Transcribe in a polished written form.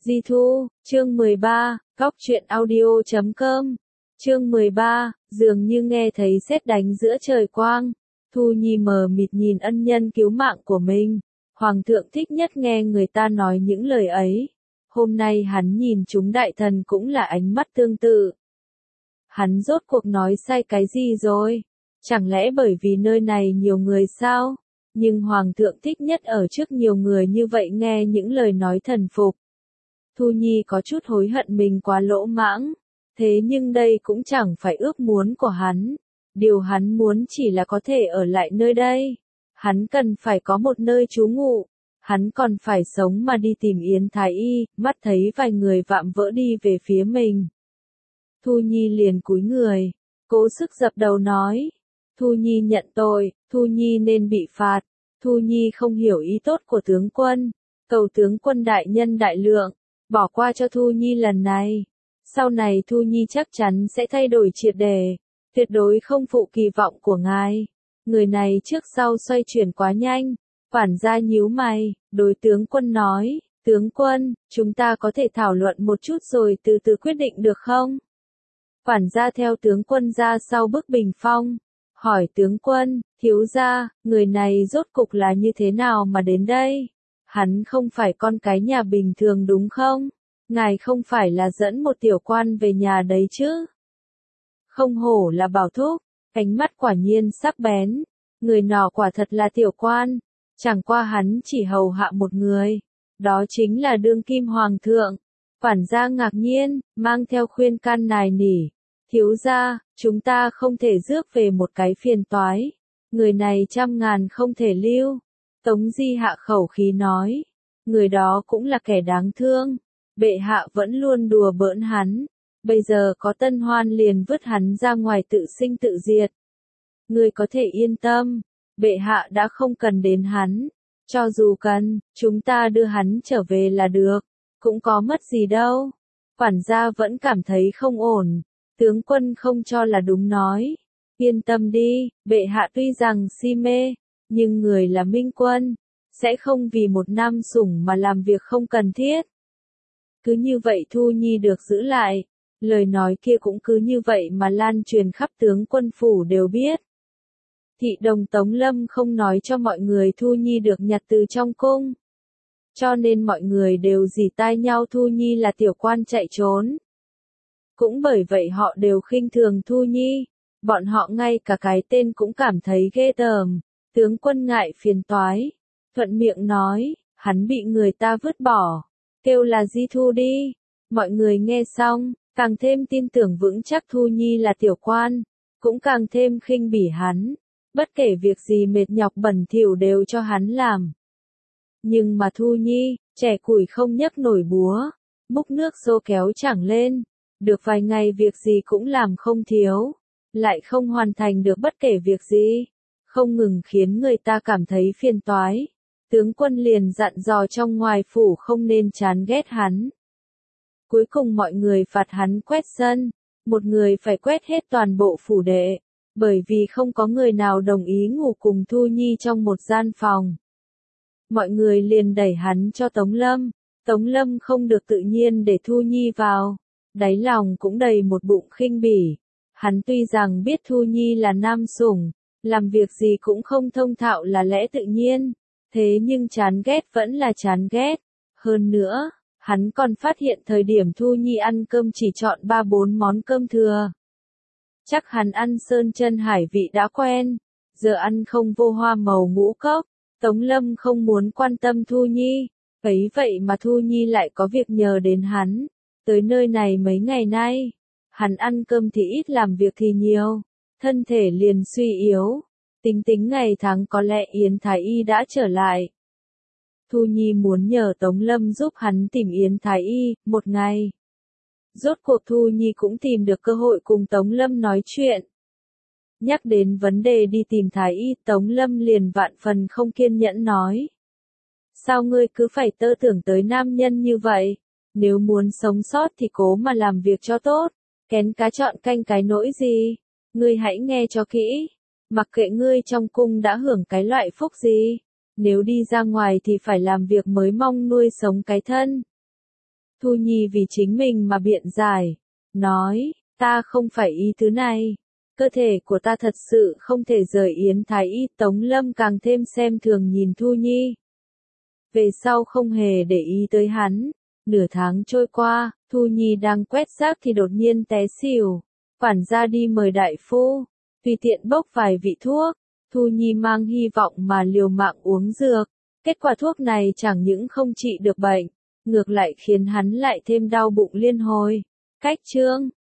Di Thu, chương 13, Góc truyện audio.com. Chương 13, dường như nghe thấy sét đánh giữa trời quang. Thu Nhi mờ mịt nhìn ân nhân cứu mạng của mình. Hoàng thượng thích nhất nghe người ta nói những lời ấy. Hôm nay hắn nhìn chúng đại thần cũng là ánh mắt tương tự. Hắn rốt cuộc nói sai cái gì rồi? Chẳng lẽ bởi vì nơi này nhiều người sao? Nhưng Hoàng thượng thích nhất ở trước nhiều người như vậy nghe những lời nói thần phục. Thu Nhi có chút hối hận mình quá lỗ mãng. Thế nhưng đây cũng chẳng phải ước muốn của hắn. Điều hắn muốn chỉ là có thể ở lại nơi đây. Hắn cần phải có một nơi trú ngụ. Hắn còn phải sống mà đi tìm Yến Thái Y, mắt thấy vài người vạm vỡ đi về phía mình. Thu Nhi liền cúi người, cố sức dập đầu nói. Thu Nhi nhận tội, Thu Nhi nên bị phạt. Thu Nhi không hiểu ý tốt của tướng quân. Cầu tướng quân đại nhân đại lượng, bỏ qua cho Thu Nhi lần này. Sau này Thu Nhi chắc chắn sẽ thay đổi triệt để. Tuyệt đối không phụ kỳ vọng của ngài. Người này trước sau xoay chuyển quá nhanh. Quản gia nhíu mày, đối tướng quân nói. Tướng quân, chúng ta có thể thảo luận một chút rồi từ từ quyết định được không? Quản gia theo tướng quân ra sau bức bình phong. Hỏi tướng quân, thiếu gia, người này rốt cục là như thế nào mà đến đây? Hắn không phải con cái nhà bình thường đúng không? Ngài không phải là dẫn một tiểu quan về nhà đấy chứ? Không hổ là Bảo thúc, ánh mắt quả nhiên sắc bén. Người nọ quả thật là tiểu quan. Chẳng qua hắn chỉ hầu hạ một người. Đó chính là đương kim hoàng thượng. Quản gia ngạc nhiên, mang theo khuyên can nài nỉ. Thiếu gia, chúng ta không thể rước về một cái phiền toái. Người này trăm ngàn không thể lưu. Tống Di hạ khẩu khí nói. Người đó cũng là kẻ đáng thương. Bệ hạ vẫn luôn đùa bỡn hắn. Bây giờ có tân hoan liền vứt hắn ra ngoài tự sinh tự diệt. Người có thể yên tâm. Bệ hạ đã không cần đến hắn. Cho dù cần, chúng ta đưa hắn trở về là được. Cũng có mất gì đâu. Quản gia vẫn cảm thấy không ổn. Tướng quân không cho là đúng nói. Yên tâm đi, bệ hạ tuy rằng si mê, nhưng người là minh quân. Sẽ không vì một nam sủng mà làm việc không cần thiết. Cứ như vậy Thu Nhi được giữ lại. Lời nói kia cũng cứ như vậy mà lan truyền khắp tướng quân phủ đều biết. Thị đồng Tống Lâm không nói cho mọi người Thu Nhi được nhặt từ trong cung. Cho nên mọi người đều rỉ tai nhau Thu Nhi là tiểu quan chạy trốn. Cũng bởi vậy họ đều khinh thường Thu Nhi. Bọn họ ngay cả cái tên cũng cảm thấy ghê tởm. Tướng quân ngại phiền toái. Thuận miệng nói, hắn bị người ta vứt bỏ. Kêu là Di Thu đi. Mọi người nghe xong, càng thêm tin tưởng vững chắc Thu Nhi là tiểu quan. Cũng càng thêm khinh bỉ hắn. Bất kể việc gì mệt nhọc bẩn thỉu đều cho hắn làm. Nhưng mà Thu Nhi, trẻ củi không nhấc nổi búa. Múc nước xô kéo chẳng lên. Được vài ngày việc gì cũng làm không thiếu. Lại không hoàn thành được bất kể việc gì. Không ngừng khiến người ta cảm thấy phiền toái. Tướng quân liền dặn dò trong ngoài phủ không nên chán ghét hắn. Cuối cùng mọi người phạt hắn quét sân. Một người phải quét hết toàn bộ phủ đệ. Bởi vì không có người nào đồng ý ngủ cùng Thu Nhi trong một gian phòng. Mọi người liền đẩy hắn cho Tống Lâm. Tống Lâm không được tự nhiên để Thu Nhi vào. Đáy lòng cũng đầy một bụng khinh bỉ. Hắn tuy rằng biết Thu Nhi là nam sủng, làm việc gì cũng không thông thạo là lẽ tự nhiên. Thế nhưng chán ghét vẫn là chán ghét. Hơn nữa, hắn còn phát hiện thời điểm Thu Nhi ăn cơm chỉ chọn 3-4 món cơm thừa. Chắc hắn ăn sơn chân hải vị đã quen. Giờ ăn không vô hoa màu ngũ cốc. Tống Lâm không muốn quan tâm Thu Nhi. Ấy vậy mà Thu Nhi lại có việc nhờ đến hắn. Tới nơi này mấy ngày nay. Hắn ăn cơm thì ít làm việc thì nhiều. Thân thể liền suy yếu. Tính tính ngày tháng có lẽ Yến Thái Y đã trở lại. Thu Nhi muốn nhờ Tống Lâm giúp hắn tìm Yến Thái Y, một ngày. Rốt cuộc Thu Nhi cũng tìm được cơ hội cùng Tống Lâm nói chuyện. Nhắc đến vấn đề đi tìm Thái Y, Tống Lâm liền vạn phần không kiên nhẫn nói. Sao ngươi cứ phải tơ tưởng tới nam nhân như vậy? Nếu muốn sống sót thì cố mà làm việc cho tốt. Kén cá chọn canh cái nỗi gì? Ngươi hãy nghe cho kỹ. Mặc kệ ngươi trong cung đã hưởng cái loại phúc gì. Nếu đi ra ngoài thì phải làm việc mới mong nuôi sống cái thân. Thu Nhi vì chính mình mà biện giải, nói, ta không phải ý tứ này. Cơ thể của ta thật sự không thể rời Yến Thái Y. Tống Lâm càng thêm xem thường nhìn Thu Nhi. Về sau không hề để ý tới hắn. Nửa tháng trôi qua, Thu Nhi đang quét rác thì đột nhiên té xỉu. Quản gia đi mời đại phu, tùy tiện bốc vài vị thuốc. Thu Nhi mang hy vọng mà liều mạng uống dược. Kết quả thuốc này chẳng những không trị được bệnh, ngược lại khiến hắn lại thêm đau bụng liên hồi. Cách chương